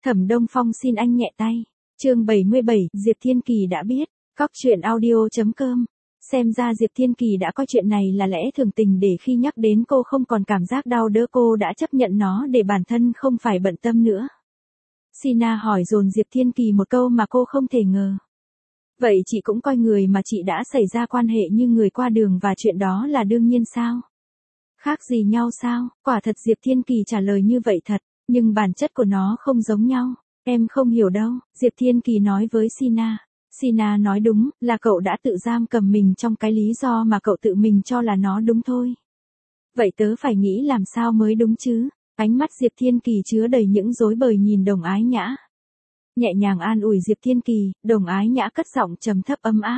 Thẩm Đông Phong xin anh nhẹ tay. Chương 77, Diệp Thiên Kỳ đã biết. Cóc truyện audio.com. Xem ra Diệp Thiên Kỳ đã coi chuyện này là lẽ thường tình để khi nhắc đến cô không còn cảm giác đau đớn, cô đã chấp nhận nó để bản thân không phải bận tâm nữa. Sina hỏi dồn Diệp Thiên Kỳ một câu mà cô không thể ngờ. Vậy chị cũng coi người mà chị đã xảy ra quan hệ như người qua đường và chuyện đó là đương nhiên sao? Khác gì nhau sao? Quả thật Diệp Thiên Kỳ trả lời như vậy thật, nhưng bản chất của nó không giống nhau. Em không hiểu đâu, Diệp Thiên Kỳ nói với Sina. Sina nói đúng, là cậu đã tự giam cầm mình trong cái lý do mà cậu tự mình cho là nó đúng thôi. Vậy tớ phải nghĩ làm sao mới đúng chứ? Ánh mắt Diệp Thiên Kỳ chứa đầy những rối bời nhìn Đồng Ái Nhã. Nhẹ nhàng an ủi Diệp Thiên Kỳ, Đồng Ái Nhã cất giọng trầm thấp ấm áp.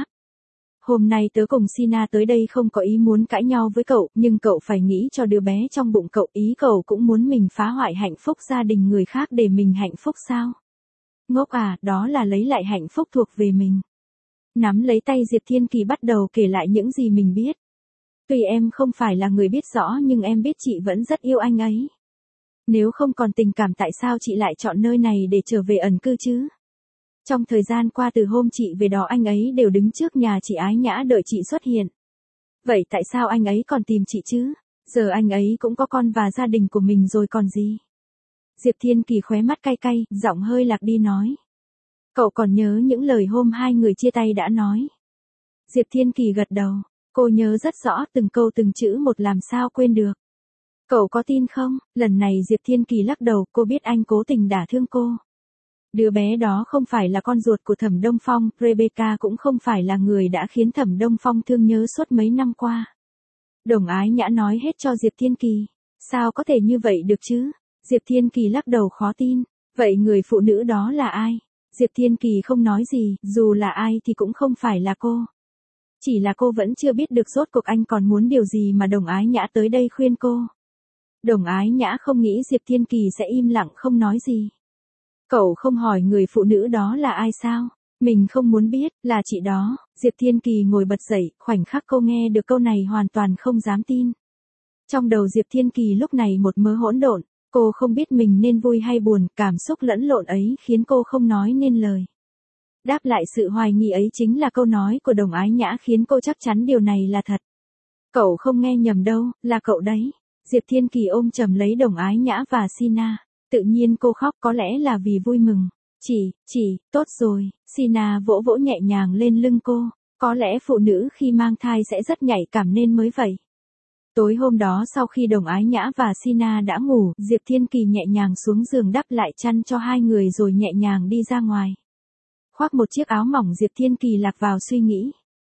Hôm nay tớ cùng Sina tới đây không có ý muốn cãi nhau với cậu, nhưng cậu phải nghĩ cho đứa bé trong bụng cậu, ý cậu cũng muốn mình phá hoại hạnh phúc gia đình người khác để mình hạnh phúc sao? Ngốc à, đó là lấy lại hạnh phúc thuộc về mình. Nắm lấy tay Diệp Thiên Kỳ bắt đầu kể lại những gì mình biết. Tuy em không phải là người biết rõ nhưng em biết chị vẫn rất yêu anh ấy. Nếu không còn tình cảm tại sao chị lại chọn nơi này để trở về ẩn cư chứ? Trong thời gian qua từ hôm chị về đó anh ấy đều đứng trước nhà chị Ái Nhã đợi chị xuất hiện. Vậy tại sao anh ấy còn tìm chị chứ? Giờ anh ấy cũng có con và gia đình của mình rồi còn gì? Diệp Thiên Kỳ khóe mắt cay cay, giọng hơi lạc đi nói. Cậu còn nhớ những lời hôm hai người chia tay đã nói? Diệp Thiên Kỳ gật đầu, cô nhớ rất rõ từng câu từng chữ một làm sao quên được. Cậu có tin không? Lần này Diệp Thiên Kỳ lắc đầu, cô biết anh cố tình đả thương cô. Đứa bé đó không phải là con ruột của Thẩm Đông Phong, Rebecca cũng không phải là người đã khiến Thẩm Đông Phong thương nhớ suốt mấy năm qua. Đồng Ái Nhã nói hết cho Diệp Thiên Kỳ. Sao có thể như vậy được chứ? Diệp Thiên Kỳ lắc đầu khó tin. Vậy người phụ nữ đó là ai? Diệp Thiên Kỳ không nói gì, dù là ai thì cũng không phải là cô. Chỉ là cô vẫn chưa biết được rốt cuộc anh còn muốn điều gì mà Đồng Ái Nhã tới đây khuyên cô. Đồng Ái Nhã không nghĩ Diệp Thiên Kỳ sẽ im lặng không nói gì. Cậu không hỏi người phụ nữ đó là ai sao? Mình không muốn biết, là chị đó. Diệp Thiên Kỳ ngồi bật dậy, khoảnh khắc cô nghe được câu này hoàn toàn không dám tin. Trong đầu Diệp Thiên Kỳ lúc này một mớ hỗn độn, cô không biết mình nên vui hay buồn, cảm xúc lẫn lộn ấy khiến cô không nói nên lời. Đáp lại sự hoài nghi ấy chính là câu nói của Đồng Ái Nhã khiến cô chắc chắn điều này là thật. Cậu không nghe nhầm đâu, là cậu đấy. Diệp Thiên Kỳ ôm chầm lấy Đồng Ái Nhã và Sina. Tự nhiên cô khóc có lẽ là vì vui mừng. Chị, tốt rồi. Sina vỗ vỗ nhẹ nhàng lên lưng cô. Có lẽ phụ nữ khi mang thai sẽ rất nhạy cảm nên mới vậy. Tối hôm đó sau khi Đồng Ái Nhã và Sina đã ngủ, Diệp Thiên Kỳ nhẹ nhàng xuống giường đắp lại chăn cho hai người rồi nhẹ nhàng đi ra ngoài. Khoác một chiếc áo mỏng Diệp Thiên Kỳ lạc vào suy nghĩ.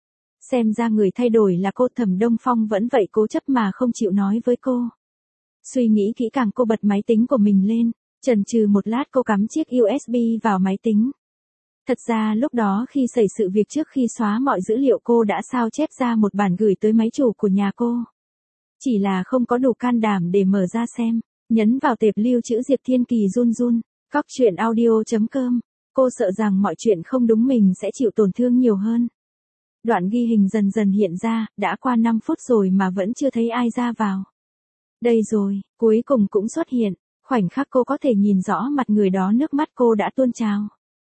Xem ra người thay đổi là cô. Thẩm Đông Phong vẫn vậy cố chấp mà không chịu nói với cô. Suy nghĩ kỹ càng cô bật máy tính của mình lên, chần chừ một lát cô cắm chiếc USB vào máy tính. Thật ra lúc đó khi xảy sự việc trước khi xóa mọi dữ liệu cô đã sao chép ra một bản gửi tới máy chủ của nhà cô. Chỉ là không có đủ can đảm để mở ra xem, nhấn vào tệp lưu trữ Diệp Thiên Kỳ run run, cóc truyện audio.com. Cô sợ rằng mọi chuyện không đúng mình sẽ chịu tổn thương nhiều hơn. Đoạn ghi hình dần dần hiện ra, đã qua 5 phút rồi mà vẫn chưa thấy ai ra vào. Đây rồi, cuối cùng cũng xuất hiện, khoảnh khắc cô có thể nhìn rõ mặt người đó nước mắt cô đã tuôn trào.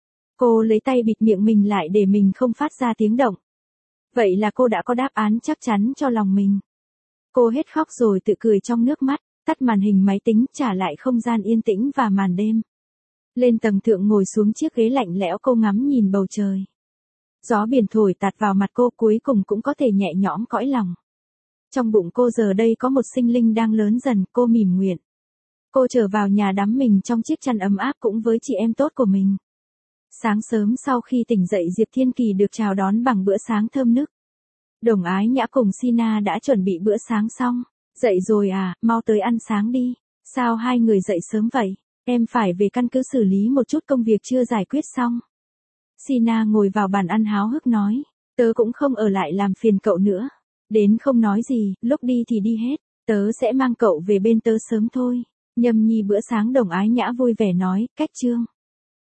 Cô lấy tay bịt miệng mình lại để mình không phát ra tiếng động. Vậy là cô đã có đáp án chắc chắn cho lòng mình. Cô hết khóc rồi tự cười trong nước mắt, tắt màn hình máy tính trả lại không gian yên tĩnh và màn đêm. Lên tầng thượng ngồi xuống chiếc ghế lạnh lẽo cô ngắm nhìn bầu trời. Gió biển thổi tạt vào mặt cô cuối cùng cũng có thể nhẹ nhõm cõi lòng. Trong bụng cô giờ đây có một sinh linh đang lớn dần, cô mỉm nguyện. Cô trở vào nhà đắm mình trong chiếc chăn ấm áp cũng với chị em tốt của mình. Sáng sớm sau khi tỉnh dậy Diệp Thiên Kỳ được chào đón bằng bữa sáng thơm nức. Đồng Ái Nhã cùng Sina đã chuẩn bị bữa sáng xong. Dậy rồi à, mau tới ăn sáng đi. Sao hai người dậy sớm vậy? Em phải về căn cứ xử lý một chút công việc chưa giải quyết xong. Sina ngồi vào bàn ăn háo hức nói. Tớ cũng không ở lại làm phiền cậu nữa. Đến không nói gì, lúc đi thì đi hết. Tớ sẽ mang cậu về bên tớ sớm thôi. Nhâm nhi bữa sáng Đồng Ái Nhã vui vẻ nói, cách chương.